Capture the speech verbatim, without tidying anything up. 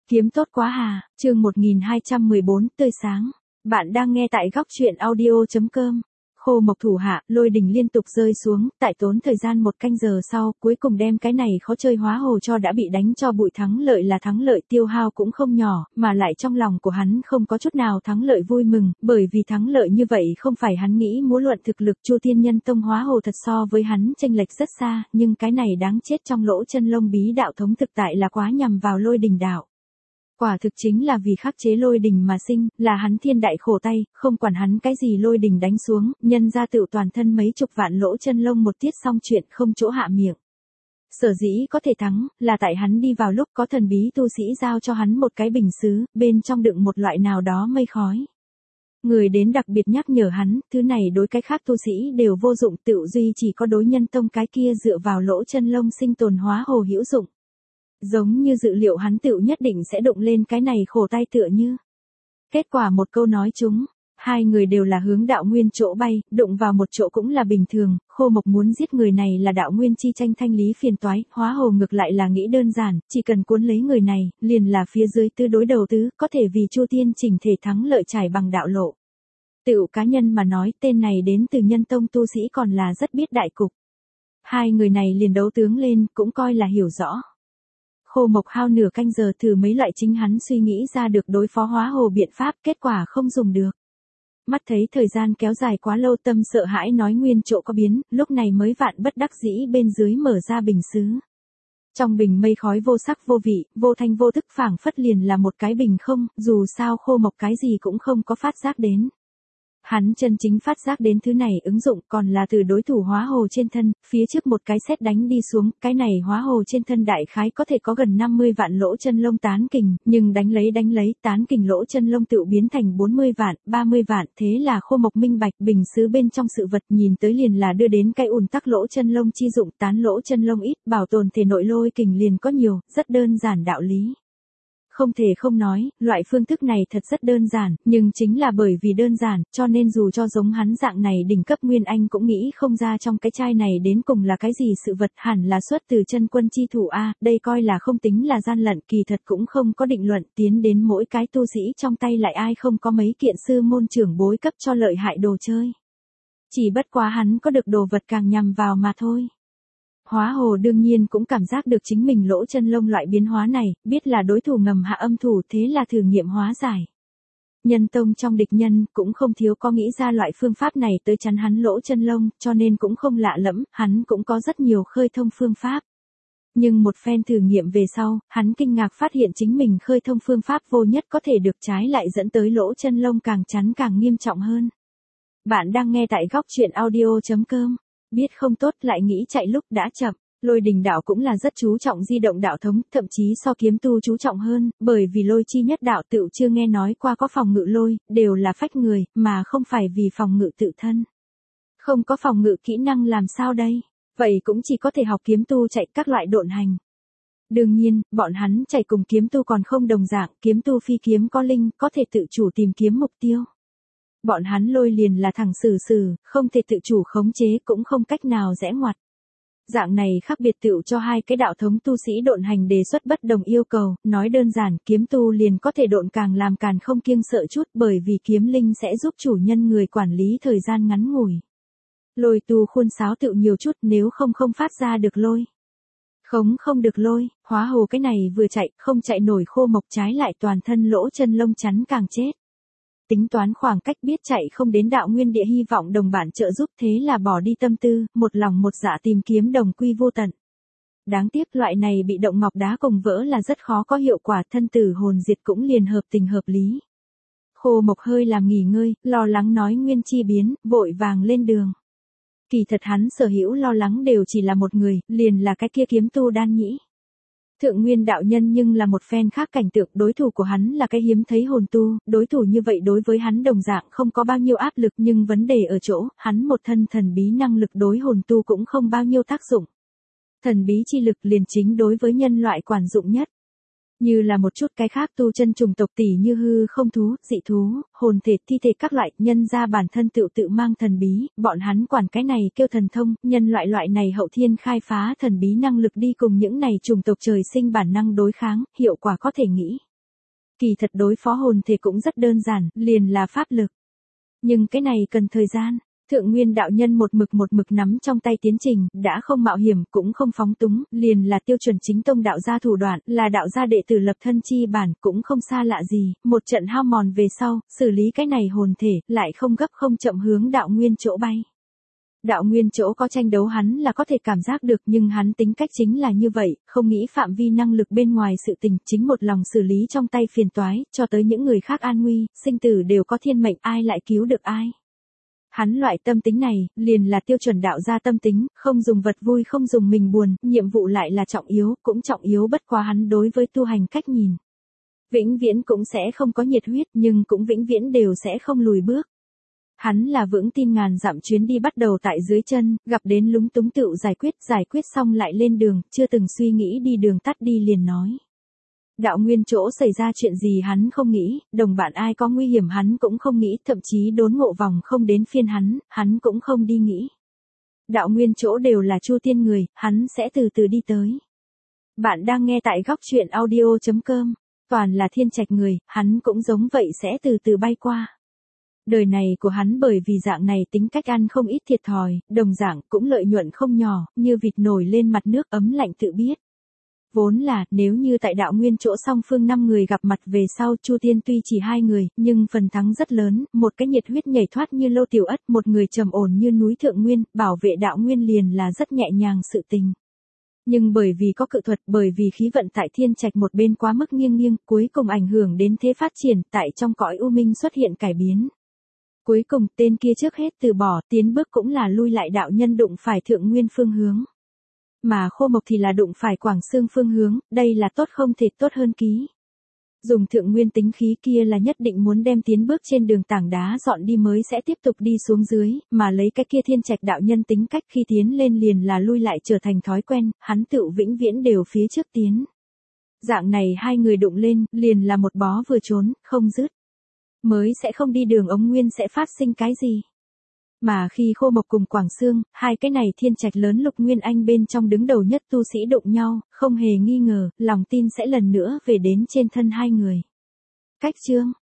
Kiếm tốt quá hà, chương một nghìn hai trăm mười bốn, tươi sáng. Bạn đang nghe tại góc truyện audio chấm com. Khô Mộc thủ hạ, lôi đình liên tục rơi xuống, tại tốn thời gian một canh giờ sau, cuối cùng đem cái này khó chơi hóa hồ cho đã bị đánh cho bụi. Thắng lợi là thắng lợi, tiêu hao cũng không nhỏ, mà lại trong lòng của hắn không có chút nào thắng lợi vui mừng, bởi vì thắng lợi như vậy không phải hắn nghĩ múa luận thực lực. Chu Tiên Nhân Tông hóa hồ thật so với hắn chênh lệch rất xa, nhưng cái này đáng chết trong lỗ chân lông bí đạo thống thực tại là quá nhằm vào lôi đình đạo. Quả thực chính là vì khắc chế lôi đình mà sinh, là hắn thiên đại khổ tay, không quản hắn cái gì lôi đình đánh xuống, nhân ra tự toàn thân mấy chục vạn lỗ chân lông một tiết xong chuyện không chỗ hạ miệng. Sở dĩ có thể thắng, là tại hắn đi vào lúc có thần bí tu sĩ giao cho hắn một cái bình sứ, bên trong đựng một loại nào đó mây khói. Người đến đặc biệt nhắc nhở hắn, thứ này đối cái khác tu sĩ đều vô dụng, tự duy chỉ có đối nhân tông cái kia dựa vào lỗ chân lông sinh tồn hóa hồ hữu dụng. Giống như dự liệu hắn tự nhất định sẽ đụng lên cái này khổ tay tựa như. Kết quả một câu nói chúng, hai người đều là hướng đạo nguyên chỗ bay, đụng vào một chỗ cũng là bình thường. Khô Mộc muốn giết người này là đạo nguyên chi tranh thanh lý phiền toái, hóa hồ ngược lại là nghĩ đơn giản, chỉ cần cuốn lấy người này, liền là phía dưới tư đối đầu tứ, có thể vì Chu Tiên chỉnh thể thắng lợi trải bằng đạo lộ. Tự cá nhân mà nói, tên này đến từ nhân tông tu sĩ còn là rất biết đại cục. Hai người này liền đấu tướng lên, cũng coi là hiểu rõ. Khô Mộc hao nửa canh giờ thử mấy loại chính hắn suy nghĩ ra được đối phó hóa hồ biện pháp, kết quả không dùng được. Mắt thấy thời gian kéo dài quá lâu, tâm sợ hãi nói nguyên chỗ có biến, lúc này mới vạn bất đắc dĩ bên dưới mở ra bình sứ. Trong bình mây khói vô sắc vô vị, vô thanh vô thức, phảng phất liền là một cái bình không, dù sao Khô Mộc cái gì cũng không có phát giác đến. Hắn chân chính phát giác đến thứ này ứng dụng còn là từ đối thủ hóa hồ trên thân, phía trước một cái sét đánh đi xuống, cái này hóa hồ trên thân đại khái có thể có gần năm mươi vạn lỗ chân lông tán kình, nhưng đánh lấy đánh lấy, tán kình lỗ chân lông tự biến thành bốn mươi vạn, ba mươi vạn, thế là Khô Mộc minh bạch, bình sứ bên trong sự vật nhìn tới liền là đưa đến cái ùn tắc lỗ chân lông chi dụng, tán lỗ chân lông ít, bảo tồn thể nội lôi kình liền có nhiều, rất đơn giản đạo lý. Không thể không nói, loại phương thức này thật rất đơn giản, nhưng chính là bởi vì đơn giản, cho nên dù cho giống hắn dạng này đỉnh cấp Nguyên Anh cũng nghĩ không ra trong cái chai này đến cùng là cái gì sự vật, hẳn là xuất từ chân quân chi thủ a, đây coi là không tính là gian lận, kỳ thật cũng không có định luận, tiến đến mỗi cái tu sĩ trong tay lại ai không có mấy kiện sư môn trưởng bối cấp cho lợi hại đồ chơi. Chỉ bất quá hắn có được đồ vật càng nhằm vào mà thôi. Hóa hồ đương nhiên cũng cảm giác được chính mình lỗ chân lông loại biến hóa này, biết là đối thủ ngầm hạ âm thủ, thế là thử nghiệm hóa giải. Nhân tông trong địch nhân cũng không thiếu có nghĩ ra loại phương pháp này tới chắn hắn lỗ chân lông, cho nên cũng không lạ lẫm, hắn cũng có rất nhiều khơi thông phương pháp. Nhưng một phen thử nghiệm về sau, hắn kinh ngạc phát hiện chính mình khơi thông phương pháp vô nhất có thể được, trái lại dẫn tới lỗ chân lông càng chắn càng nghiêm trọng hơn. Bạn đang nghe tại góc truyện audio chấm com. Biết không tốt lại nghĩ chạy lúc đã chậm. Lôi đình đạo cũng là rất chú trọng di động đạo thống, thậm chí so kiếm tu chú trọng hơn, bởi vì lôi chi nhất đạo tựu chưa nghe nói qua có phòng ngự lôi, đều là phách người, mà không phải vì phòng ngự tự thân. Không có phòng ngự kỹ năng làm sao đây? Vậy cũng chỉ có thể học kiếm tu chạy các loại độn hành. Đương nhiên, bọn hắn chạy cùng kiếm tu còn không đồng dạng, kiếm tu phi kiếm có linh, có thể tự chủ tìm kiếm mục tiêu. Bọn hắn lôi liền là thẳng xử xử, không thể tự chủ khống chế, cũng không cách nào rẽ ngoặt. Dạng này khác biệt tựu cho hai cái đạo thống tu sĩ độn hành đề xuất bất đồng yêu cầu, nói đơn giản, kiếm tu liền có thể độn càng làm càng không kiêng sợ chút, bởi vì kiếm linh sẽ giúp chủ nhân người quản lý thời gian ngắn ngủi. Lôi tu khuôn sáo tựu nhiều chút, nếu không không phát ra được lôi. Khống không được lôi, hóa hồ cái này vừa chạy, không chạy nổi. Khô Mộc trái lại toàn thân lỗ chân lông chắn càng chết. Tính toán khoảng cách biết chạy không đến đạo nguyên địa, hy vọng đồng bản trợ giúp, thế là bỏ đi tâm tư, một lòng một dạ tìm kiếm đồng quy vô tận. Đáng tiếc loại này bị động ngọc đá cùng vỡ là rất khó có hiệu quả, thân tử hồn diệt cũng liền hợp tình hợp lý. Khô Mộc hơi làm nghỉ ngơi, lo lắng nói nguyên chi biến, vội vàng lên đường. Kỳ thật hắn sở hữu lo lắng đều chỉ là một người, liền là cái kia kiếm tu Đan Nhĩ. Thượng nguyên đạo nhân nhưng là một phen khác cảnh tượng, đối thủ của hắn là cái hiếm thấy hồn tu, đối thủ như vậy đối với hắn đồng dạng không có bao nhiêu áp lực, nhưng vấn đề ở chỗ, hắn một thân thần bí năng lực đối hồn tu cũng không bao nhiêu tác dụng. Thần bí chi lực liền chính đối với nhân loại quản dụng nhất. Như là một chút cái khác tu chân trùng tộc tỷ như hư không thú, dị thú, hồn thể, thi thể các loại, nhân ra bản thân tự tự mang thần bí, bọn hắn quản cái này kêu thần thông, nhân loại loại này hậu thiên khai phá thần bí năng lực đi cùng những này trùng tộc trời sinh bản năng đối kháng, hiệu quả có thể nghĩ. kỳ thật đối phó hồn thể cũng rất đơn giản, liền là pháp lực. Nhưng cái này cần thời gian. Thượng Nguyên đạo nhân một mực một mực nắm trong tay tiến trình, đã không mạo hiểm, cũng không phóng túng, liền là tiêu chuẩn chính tông đạo gia thủ đoạn, là đạo gia đệ tử lập thân chi bản, cũng không xa lạ gì, một trận hao mòn về sau, xử lý cái này hồn thể, lại không gấp không chậm hướng đạo nguyên chỗ bay. Đạo nguyên chỗ có tranh đấu hắn là có thể cảm giác được, nhưng hắn tính cách chính là như vậy, không nghĩ phạm vi năng lực bên ngoài sự tình, chính một lòng xử lý trong tay phiền toái, cho tới những người khác an nguy, sinh tử đều có thiên mệnh, ai lại cứu được ai. Hắn loại tâm tính này, liền là tiêu chuẩn đạo gia tâm tính, không dùng vật vui không dùng mình buồn, nhiệm vụ lại là trọng yếu, cũng trọng yếu bất quá hắn đối với tu hành cách nhìn. Vĩnh viễn cũng sẽ không có nhiệt huyết, nhưng cũng vĩnh viễn đều sẽ không lùi bước. Hắn là vững tin ngàn dặm chuyến đi bắt đầu tại dưới chân, gặp đến lúng túng tựu giải quyết, giải quyết xong lại lên đường, chưa từng suy nghĩ đi đường tắt đi liền nói. Đạo nguyên chỗ xảy ra chuyện gì hắn không nghĩ, đồng bạn ai có nguy hiểm hắn cũng không nghĩ, thậm chí đốn ngộ vòng không đến phiên hắn, hắn cũng không đi nghĩ. Đạo nguyên chỗ đều là Chu Tiên người, hắn sẽ từ từ đi tới. Bạn đang nghe tại góc truyện audio chấm com, toàn là thiên trạch người, hắn cũng giống vậy sẽ từ từ bay qua. Đời này của hắn bởi vì dạng này tính cách ăn không ít thiệt thòi, đồng dạng cũng lợi nhuận không nhỏ, như vịt nổi lên mặt nước ấm lạnh tự biết. Vốn là, nếu như tại đạo nguyên chỗ song phương năm người gặp mặt về sau, Chu Tiên tuy chỉ hai người, nhưng phần thắng rất lớn, một cái nhiệt huyết nhảy thoát như lô tiểu ất, một người trầm ổn như núi thượng nguyên, bảo vệ đạo nguyên liền là rất nhẹ nhàng sự tình. Nhưng bởi vì có cự thuật, bởi vì khí vận tại thiên trạch một bên quá mức nghiêng nghiêng, cuối cùng ảnh hưởng đến thế phát triển, tại trong cõi u minh xuất hiện cải biến. Cuối cùng, tên kia trước hết từ bỏ, tiến bước cũng là lui lại đạo nhân đụng phải thượng nguyên phương hướng. Mà Khô Mộc thì là đụng phải Quảng Xương phương hướng, đây là tốt không thể tốt hơn ký. Dùng thượng nguyên tính khí kia là nhất định muốn đem tiến bước trên đường tảng đá dọn đi mới sẽ tiếp tục đi xuống dưới, mà lấy cái kia thiên trạch đạo nhân tính cách khi tiến lên liền là lui lại trở thành thói quen, hắn tự vĩnh viễn đều phía trước tiến. Dạng này hai người đụng lên, liền là một bó vừa trốn, không dứt. Mới sẽ không đi đường ống nguyên sẽ phát sinh cái gì. Mà khi Khô Mộc cùng Quảng Xương, hai cái này thiên trạch lớn Lục Nguyên Anh bên trong đứng đầu nhất tu sĩ đụng nhau, không hề nghi ngờ, lòng tin sẽ lần nữa về đến trên thân hai người. Cách chương,